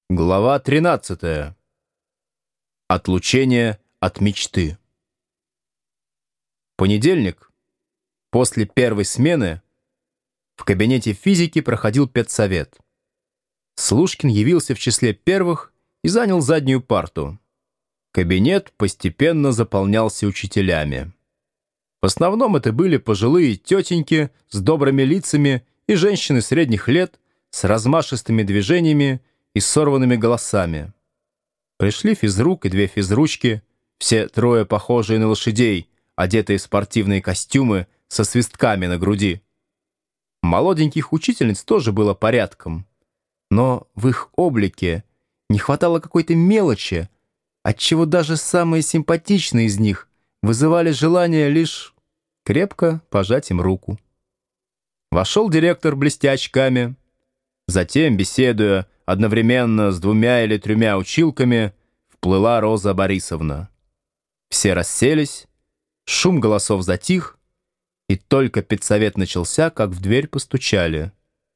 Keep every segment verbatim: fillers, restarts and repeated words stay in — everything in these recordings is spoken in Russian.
Глава тринадцатая. Отлучение от мечты. Понедельник, после первой смены, в кабинете физики проходил педсовет. Слушкин явился в числе первых и занял заднюю парту. Кабинет постепенно заполнялся учителями. В основном это были пожилые тетеньки с добрыми лицами и женщины средних лет с размашистыми движениями и сорванными голосами. Пришли физрук и две физручки, все трое похожие на лошадей, одетые в спортивные костюмы со свистками на груди. Молоденьких учительниц тоже было порядком, но в их облике не хватало какой-то мелочи, отчего даже самые симпатичные из них вызывали желание лишь крепко пожать им руку. Вошел директор, блестя очками. Затем, беседуя одновременно с двумя или тремя училками, вплыла Роза Борисовна. Все расселись, шум голосов затих, и только педсовет начался, как в дверь постучали.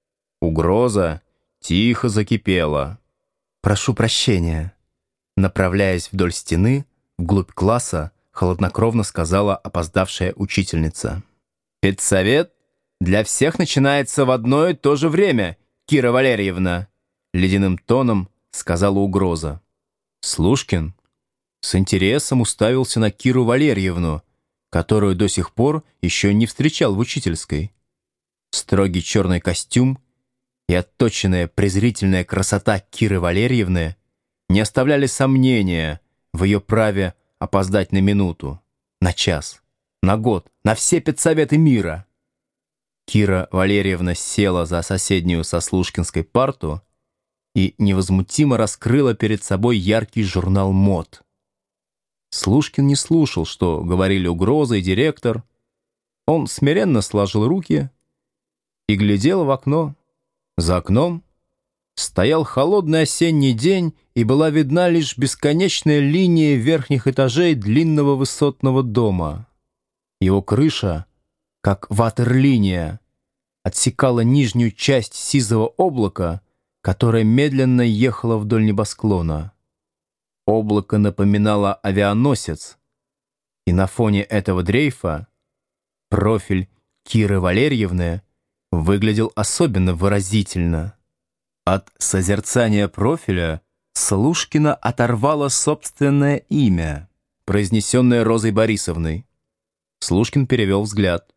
Угроза тихо закипела. «Прошу прощения», направляясь вдоль стены, вглубь класса, холоднокровно сказала опоздавшая учительница. «Педсовет для всех начинается в одно и то же время, Кира Валерьевна», ледяным тоном сказала угроза. Слушкин с интересом уставился на Киру Валерьевну, которую до сих пор еще не встречал в учительской. Строгий черный костюм и отточенная презрительная красота Киры Валерьевны не оставляли сомнения в ее праве опоздать на минуту, на час, на год, на все педсоветы мира. Кира Валерьевна села за соседнюю со Слушкинской парту и невозмутимо раскрыла перед собой яркий журнал мод. Слушкин не слушал, что говорили угроза и директор. Он смиренно сложил руки и глядел в окно. За окном стоял холодный осенний день, и была видна лишь бесконечная линия верхних этажей длинного высотного дома. Его крыша, как ватерлиния, отсекала нижнюю часть сизого облака, которое медленно ехало вдоль небосклона. Облако напоминало авианосец, и на фоне этого дрейфа профиль Киры Валерьевны выглядел особенно выразительно. От созерцания профиля Слушкина оторвало собственное имя, произнесенное Розой Борисовной. Слушкин перевел взгляд.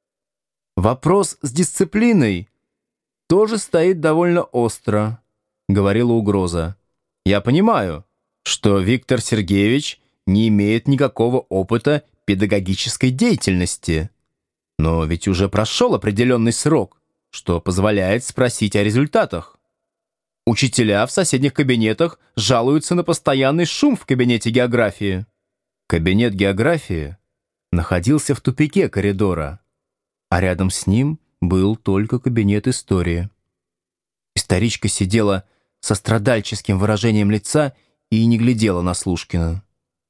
«Вопрос с дисциплиной тоже стоит довольно остро», — говорила угроза. «Я понимаю, что Виктор Сергеевич не имеет никакого опыта педагогической деятельности, но ведь уже прошел определенный срок, что позволяет спросить о результатах. Учителя в соседних кабинетах жалуются на постоянный шум в кабинете географии». Кабинет географии находился в тупике коридора, а рядом с ним был только кабинет истории. Историчка сидела со страдальческим выражением лица и не глядела на Слушкина.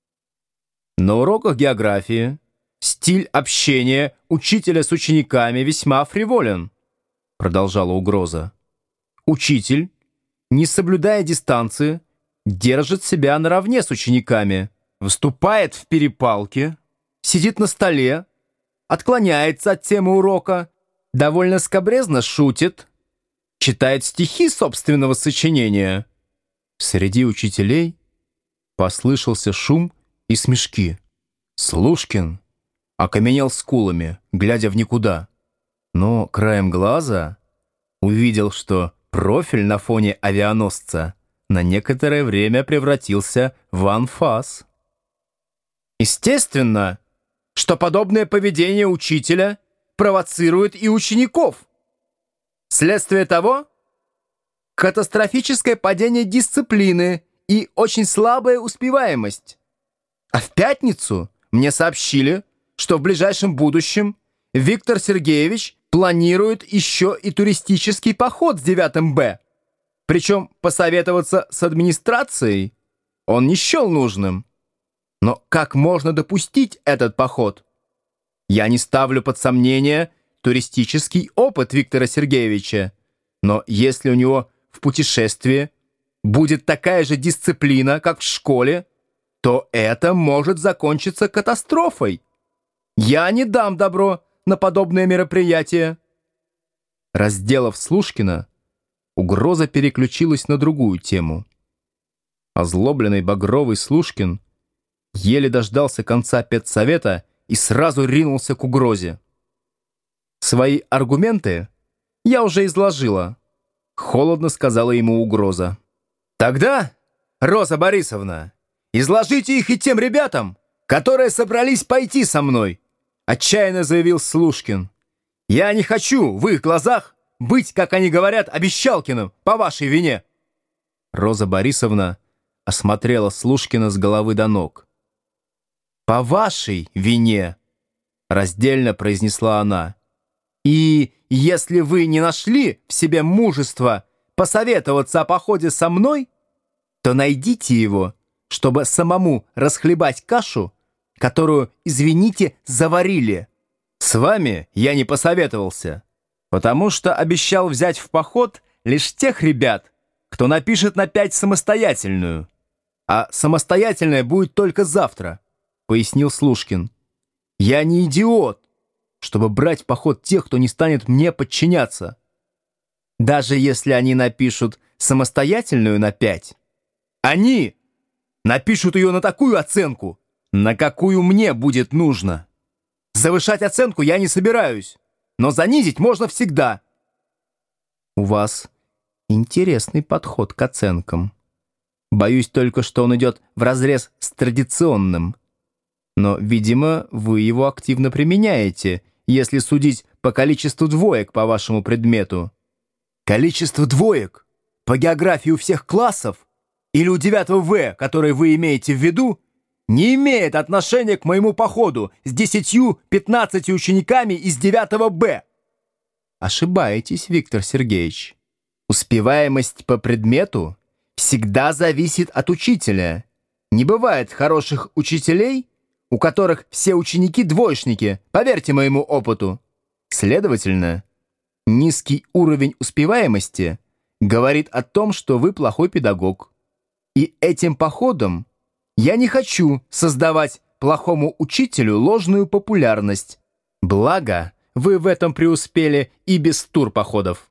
«На уроках географии стиль общения учителя с учениками весьма фриволен», продолжала угроза. «Учитель, не соблюдая дистанции, держит себя наравне с учениками, выступает в перепалке, сидит на столе, отклоняется от темы урока, довольно скабрезно шутит, читает стихи собственного сочинения». Среди учителей послышался шум и смешки. Слушкин окаменел скулами, глядя в никуда, но краем глаза увидел, что профиль на фоне авианосца на некоторое время превратился в анфас. «Естественно, что подобное поведение учителя провоцирует и учеников. Следствие того — катастрофическое падение дисциплины и очень слабая успеваемость. А в пятницу мне сообщили, что в ближайшем будущем Виктор Сергеевич планирует еще и туристический поход с девятым Б. Причем посоветоваться с администрацией он не счел нужным. Но как можно допустить этот поход? Я не ставлю под сомнение туристический опыт Виктора Сергеевича, но если у него в путешествии будет такая же дисциплина, как в школе, то это может закончиться катастрофой. Я не дам добро на подобное мероприятие». Разделав Слушкина, угроза переключилась на другую тему. Озлобленный багровый Слушкин еле дождался конца педсовета и сразу ринулся к угрозе. «Свои аргументы я уже изложила», — холодно сказала ему угроза. «Тогда, Роза Борисовна, изложите их и тем ребятам, которые собрались пойти со мной», — отчаянно заявил Слушкин. «Я не хочу в их глазах быть, как они говорят, обещалкиным по вашей вине». Роза Борисовна осмотрела Слушкина с головы до ног. «По вашей вине», — раздельно произнесла она. «И если вы не нашли в себе мужества посоветоваться о походе со мной, то найдите его, чтобы самому расхлебать кашу, которую, извините, заварили. С вами я не посоветовался, потому что обещал взять в поход лишь тех ребят, кто напишет на пять самостоятельную. А самостоятельная будет только завтра», — пояснил Слушкин. «Я не идиот, чтобы брать в поход тех, кто не станет мне подчиняться. Даже если они напишут самостоятельную на пять, они напишут ее на такую оценку, на какую мне будет нужно. Завышать оценку я не собираюсь, но занизить можно всегда». «У вас интересный подход к оценкам. Боюсь только, что он идет вразрез с традиционным. Но, видимо, вы его активно применяете, если судить по количеству двоек по вашему предмету». «Количество двоек по географии у всех классов или у девятого В, который вы имеете в виду, не имеет отношения к моему походу с десятью-пятнадцатью учениками из девятого Б». «Ошибаетесь, Виктор Сергеевич. Успеваемость по предмету всегда зависит от учителя. Не бывает хороших учителей, у которых все ученики двоечники, поверьте моему опыту. Следовательно, низкий уровень успеваемости говорит о том, что вы плохой педагог. И этим походом я не хочу создавать плохому учителю ложную популярность. Благо, вы в этом преуспели и без турпоходов».